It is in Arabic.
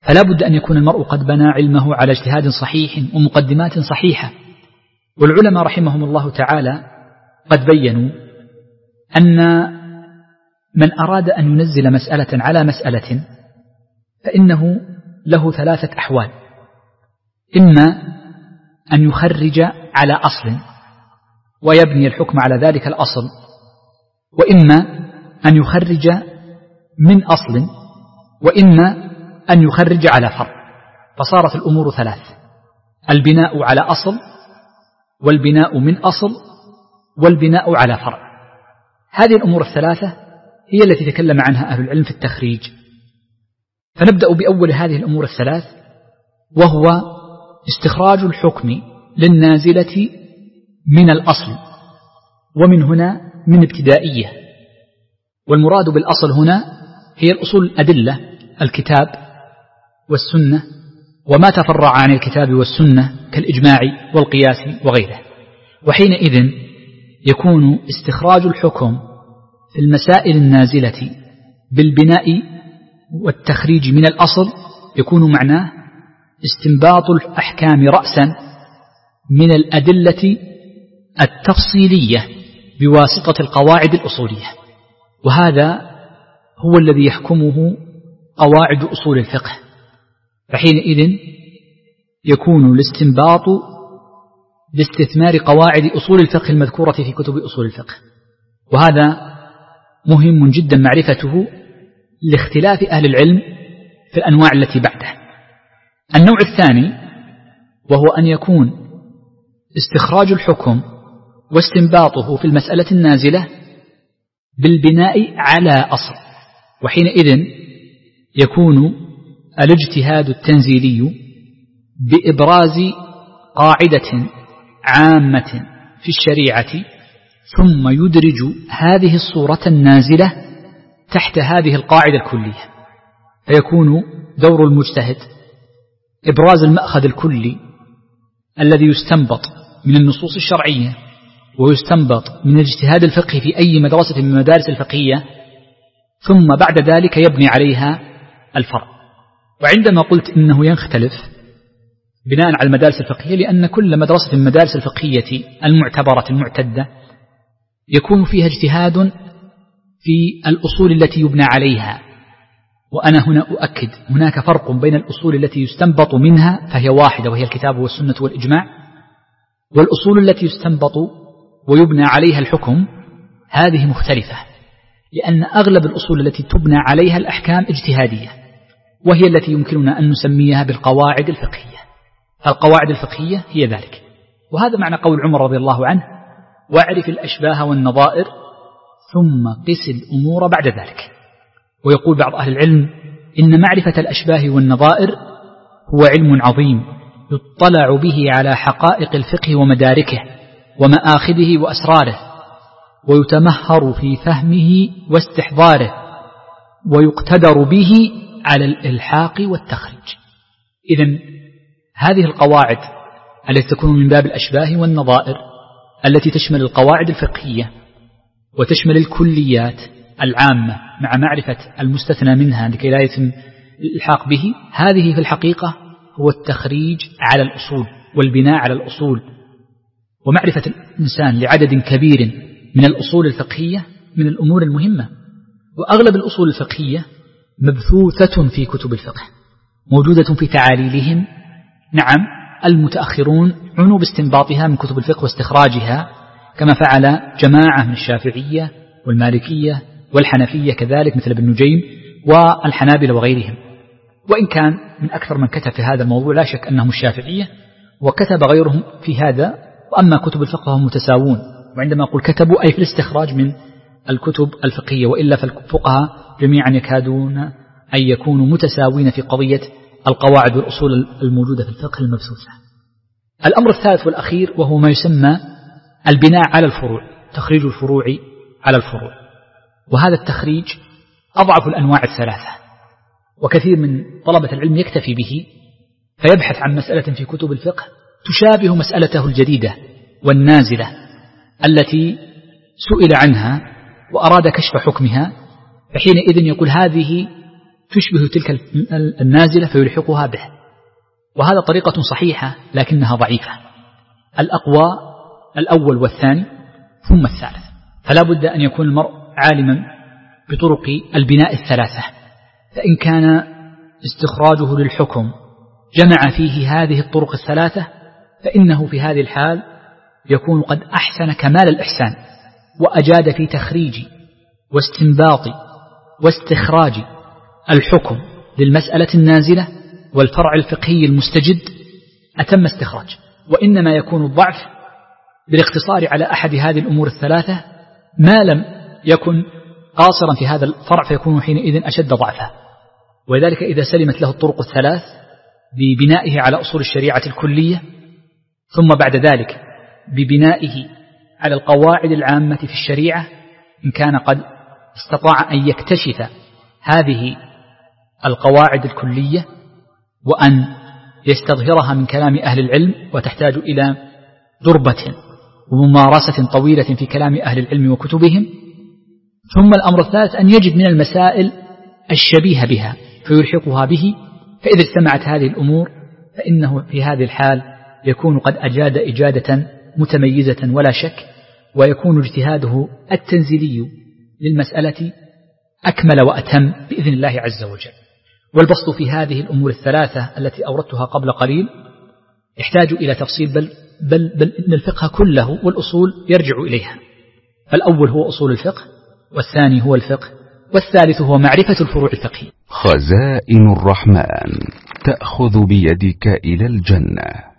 فلا بد أن يكون المرء قد بنى علمه على اجتهاد صحيح ومقدمات صحيحة. والعلماء رحمهم الله تعالى قد بينوا أن من أراد أن ينزل مسألة على مسألة فإنه له 3 أحوال: إما أن يخرج على أصل ويبني الحكم على ذلك الأصل، وإما أن يخرج من أصل، وإما أن يخرج على فرع. فصارت الأمور 3: البناء على أصل، والبناء من أصل، والبناء على فرع. هذه الأمور 3 هي التي تكلم عنها أهل العلم في التخريج. فنبدأ بأول هذه الأمور 3، وهو استخراج الحكم للنازلة من الأصل، ومن هنا من ابتدائية. والمراد بالأصل هنا هي الأصول الأدلة: الكتاب والسنة وما تفرع عن الكتاب والسنة كالإجماع والقياس وغيره. وحينئذ يكون استخراج الحكم في المسائل النازلة بالبناء والتخريج من الأصل يكون معناه استنباط الأحكام رأسا من الأدلة التفصيلية بواسطة القواعد الأصولية، وهذا هو الذي يحكمه قواعد أصول الفقه. فحينئذ يكون الاستنباط باستثمار قواعد أصول الفقه المذكورة في كتب أصول الفقه، وهذا مهم جدا معرفته لاختلاف أهل العلم في الأنواع التي بعده. النوع الثاني وهو أن يكون استخراج الحكم واستنباطه في المسألة النازلة بالبناء على أصل، وحينئذ يكون الاجتهاد التنزيلي بإبراز قاعدة عامة في الشريعة ثم يدرج هذه الصورة النازلة تحت هذه القاعدة الكلية، فيكون دور المجتهد إبراز المأخذ الكلي الذي يستنبط من النصوص الشرعية ويستنبط من الاجتهاد الفقهي في أي مدرسة من المدارس الفقهية، ثم بعد ذلك يبني عليها الفرع. وعندما قلت إنه يختلف بناء على المدارس الفقهية، لأن كل مدرسة من المدارس الفقهية المعتبرة المعتدة يكون فيها اجتهاد في الأصول التي يبنى عليها. وأنا هنا أؤكد هناك فرق بين الأصول التي يستنبط منها فهي واحدة وهي الكتاب والسنة والإجماع، والأصول التي يستنبط ويبنى عليها الحكم هذه مختلفة، لأن أغلب الأصول التي تبنى عليها الأحكام اجتهادية، وهي التي يمكننا أن نسميها بالقواعد الفقهية. القواعد الفقهية هي ذلك. وهذا معنى قول عمر رضي الله عنه: واعرف الأشباه والنظائر ثم قس الأمور بعد ذلك. ويقول بعض أهل العلم إن معرفة الأشباه والنظائر هو علم عظيم يطلع به على حقائق الفقه ومداركه ومآخذه وأسراره، ويتمهر في فهمه واستحضاره، ويقتدر به على الإلحاق والتخريج. إذن هذه القواعد التي تكون من باب الأشباه والنظائر التي تشمل القواعد الفقهية وتشمل الكليات العامة مع معرفة المستثنى منها لكي لا يتم الإلحاق به، هذه في الحقيقة هو التخريج على الأصول والبناء على الأصول. ومعرفة الإنسان لعدد كبير من الأصول الفقهية من الأمور المهمة. وأغلب الأصول الفقهية مبثوثة في كتب الفقه، موجودة في تعاليلهم. نعم، المتأخرون عنوا باستنباطها من كتب الفقه واستخراجها، كما فعل جماعة من الشافعية والمالكية والحنفية كذلك مثل ابن نجيم والحنابلة وغيرهم. وإن كان من أكثر من كتب في هذا الموضوع لا شك أنهم الشافعية، وكتب غيرهم في هذا. وأما كتب الفقه هم متساوون، وعندما أقول كتبوا أي في الاستخراج من الكتب الفقهية، وإلا فالفقهاء جميعا يكادون أن يكونوا متساوين في قضية القواعد والأصول الموجودة في الفقه المبثوثة. الأمر الثالث والأخير وهو ما يسمى البناء على الفروع، تخريج الفروع على الفروع. وهذا التخريج أضعف الأنواع الثلاثة، وكثير من طلبة العلم يكتفي به فيبحث عن مسألة في كتب الفقه تشابه مسألته الجديدة والنازلة التي سئل عنها وأراد كشف حكمها، فحينئذ يقول هذه تشبه تلك النازلة فيلحقها به، وهذا طريقة صحيحة لكنها ضعيفة. الأقوى الأول والثاني ثم الثالث، فلا بد أن يكون المرء عالما بطرق البناء الثلاثة، فإن كان استخراجه للحكم جمع فيه هذه الطرق الثلاثة فإنه في هذه الحال يكون قد أحسن كمال الإحسان، وأجاد في تخريج واستنباط واستخراج الحكم للمسألة النازلة والفرع الفقهي المستجد أتم استخراج. وإنما يكون الضعف بالاقتصار على أحد هذه الأمور الثلاثة ما لم يكن قاصرا في هذا الفرع، فيكون حينئذ أشد ضعفا. ولذلك إذا سلمت له الطرق الثلاث ببنائه على أصول الشريعة الكلية، ثم بعد ذلك ببنائه على القواعد العامة في الشريعة، إن كان قد استطاع أن يكتشف هذه القواعد الكلية وأن يستظهرها من كلام أهل العلم، وتحتاج إلى دربة وممارسة طويلة في كلام أهل العلم وكتبهم. ثم الأمر الثالث أن يجد من المسائل الشبيه بها فيلحقها به، فإذا اجتمعت هذه الأمور فإنه في هذه الحال يكون قد أجاد إجادة متميزة ولا شك، ويكون اجتهاده التنزيلي للمسألة أكمل وأتم بإذن الله عز وجل. والبسط في هذه الأمور الثلاثة التي أوردتها قبل قليل يحتاج إلى تفصيل، بل إن الفقه كله والأصول يرجع إليها. فالأول هو أصول الفقه، والثاني هو الفقه، والثالث هو معرفة الفروع الفقهية. خزائن الرحمن تأخذ بيدك إلى الجنة.